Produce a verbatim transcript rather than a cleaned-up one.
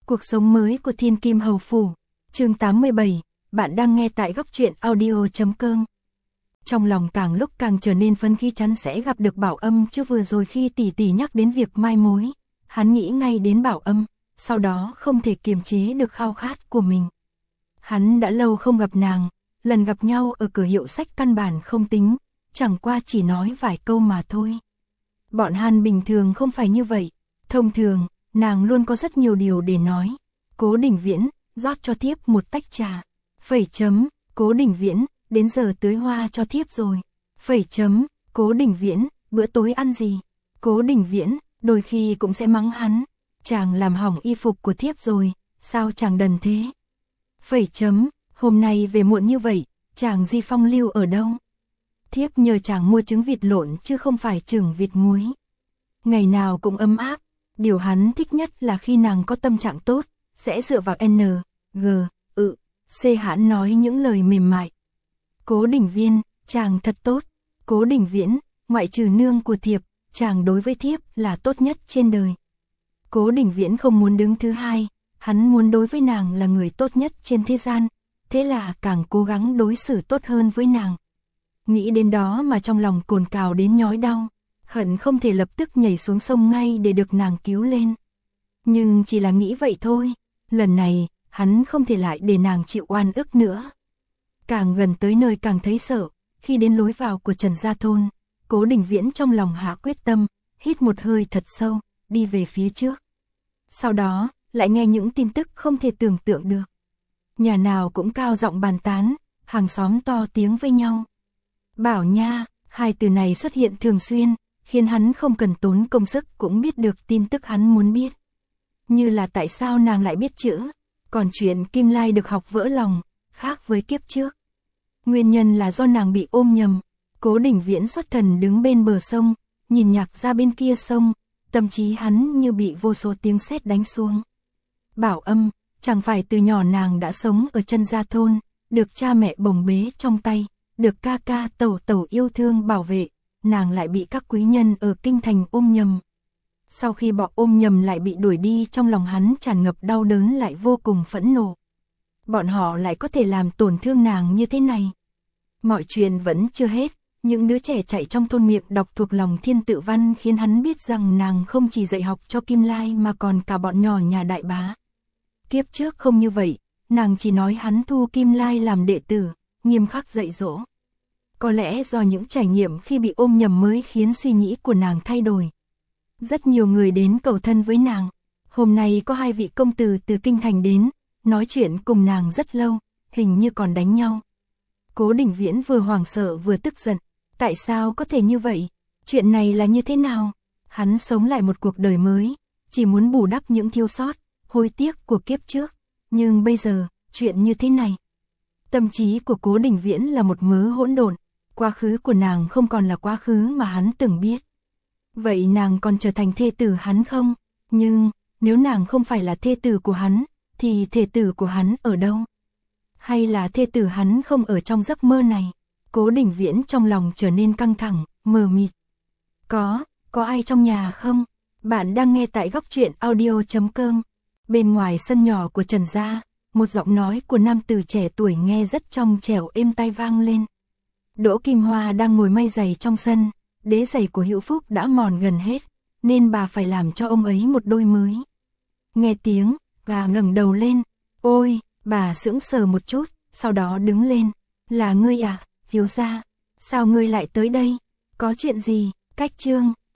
Cuộc sống mới của Thiên Kim Hầu Phủ, chương tám mươi bảy, bạn đang nghe tại góc truyện audio chấm com. Trong lòng càng lúc càng trở nên phấn khí chắn sẽ gặp được Bảo Âm, chứ vừa rồi khi tỷ tỷ nhắc đến việc mai mối, hắn nghĩ ngay đến Bảo Âm, sau đó không thể kiềm chế được khao khát của mình. Hắn đã lâu không gặp nàng, lần gặp nhau ở cửa hiệu sách căn bản không tính, chẳng qua chỉ nói vài câu mà thôi. Bọn hắn bình thường không phải như vậy, thông thường, nàng luôn có rất nhiều điều để nói. Cố Đình Viễn, rót cho thiếp một tách trà. Phẩy chấm, Cố Đình Viễn, đến giờ tưới hoa cho thiếp rồi. Phẩy chấm, Cố Đình Viễn, bữa tối ăn gì? Cố Đình Viễn, đôi khi cũng sẽ mắng hắn. Chàng làm hỏng y phục của thiếp rồi, sao chàng đần thế? Phẩy chấm, hôm nay về muộn như vậy, chàng Di Phong lưu ở đâu? Thiếp nhờ chàng mua trứng vịt lộn chứ không phải trứng vịt muối. Ngày nào cũng ấm áp, điều hắn thích nhất là khi nàng có tâm trạng tốt, sẽ dựa vào N, G, ự, C hắn nói những lời mềm mại. Cố Đình Viên, chàng thật tốt. Cố Đình Viễn, ngoại trừ nương của thiếp, chàng đối với thiếp là tốt nhất trên đời. Cố Đình Viễn không muốn đứng thứ hai, hắn muốn đối với nàng là người tốt nhất trên thế gian, thế là càng cố gắng đối xử tốt hơn với nàng. Nghĩ đến đó mà trong lòng cồn cào đến nhói đau, hận không thể lập tức nhảy xuống sông ngay để được nàng cứu lên. Nhưng chỉ là nghĩ vậy thôi, lần này, hắn không thể lại để nàng chịu oan ức nữa. Càng gần tới nơi càng thấy sợ, khi đến lối vào của Trần Gia Thôn, Cố Đình Viễn trong lòng hạ quyết tâm, hít một hơi thật sâu, đi về phía trước. Sau đó, lại nghe những tin tức không thể tưởng tượng được. Nhà nào cũng cao giọng bàn tán, hàng xóm to tiếng với nhau. Bảo nha, hai từ này xuất hiện thường xuyên, khiến hắn không cần tốn công sức cũng biết được tin tức hắn muốn biết. Như là tại sao nàng lại biết chữ, còn chuyện Kim Lai được học vỡ lòng, khác với kiếp trước. Nguyên nhân là do nàng bị ôm nhầm. Cố Đình Viễn xuất thần đứng bên bờ sông, nhìn nhạc ra bên kia sông, tâm trí hắn như bị vô số tiếng sét đánh xuống. Bảo Âm, chẳng phải từ nhỏ nàng đã sống ở Trần Gia Thôn, được cha mẹ bồng bế trong tay, được ca ca tẩu tẩu yêu thương bảo vệ, nàng lại bị các quý nhân ở kinh thành ôm nhầm. Sau khi bỏ ôm nhầm lại bị đuổi đi, trong lòng hắn tràn ngập đau đớn lại vô cùng phẫn nộ. Bọn họ lại có thể làm tổn thương nàng như thế này. Mọi chuyện vẫn chưa hết, những đứa trẻ chạy trong thôn miệng đọc thuộc lòng Thiên Tự Văn khiến hắn biết rằng nàng không chỉ dạy học cho Kim Lai mà còn cả bọn nhỏ nhà đại bá. Kiếp trước không như vậy, nàng chỉ nói hắn thu Kim Lai làm đệ tử, nghiêm khắc dạy dỗ. Có lẽ do những trải nghiệm khi bị ôm nhầm mới khiến suy nghĩ của nàng thay đổi. Rất nhiều người đến cầu thân với nàng. Hôm nay có hai vị công tử từ kinh thành đến, nói chuyện cùng nàng rất lâu, hình như còn đánh nhau. Cố Đình Viễn vừa hoảng sợ vừa tức giận. Tại sao có thể như vậy? Chuyện này là như thế nào? Hắn sống lại một cuộc đời mới, chỉ muốn bù đắp những thiếu sót, hối tiếc của kiếp trước. Nhưng bây giờ, chuyện như thế này. Tâm trí của Cố Đình Viễn là một mớ hỗn độn. Quá khứ của nàng không còn là quá khứ mà hắn từng biết. Vậy nàng còn trở thành thê tử hắn không? Nhưng, nếu nàng không phải là thê tử của hắn, thì thê tử của hắn ở đâu? Hay là thê tử hắn không ở trong giấc mơ này? Cố Đình Viễn trong lòng trở nên căng thẳng, mờ mịt. Có, có ai trong nhà không? Bạn đang nghe tại góc truyện audio chấm com. Bên ngoài sân nhỏ của Trần Gia, một giọng nói của nam tử trẻ tuổi nghe rất trong trẻo êm tai vang lên. Đỗ Kim Hoa đang ngồi may giày trong sân, đế giày của Hữu Phúc đã mòn gần hết, nên bà phải làm cho ông ấy một đôi mới. Nghe tiếng, bà ngẩng đầu lên. Ôi, bà sững sờ một chút, sau đó đứng lên. Là ngươi à, thiếu gia, sao ngươi lại tới đây? Có chuyện gì? Cách chương